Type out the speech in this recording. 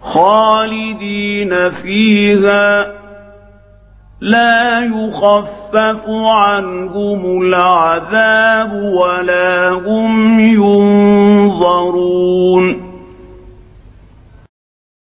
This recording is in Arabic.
خالدين فيها لا يخفف عنهم العذاب ولا هم ينظرون.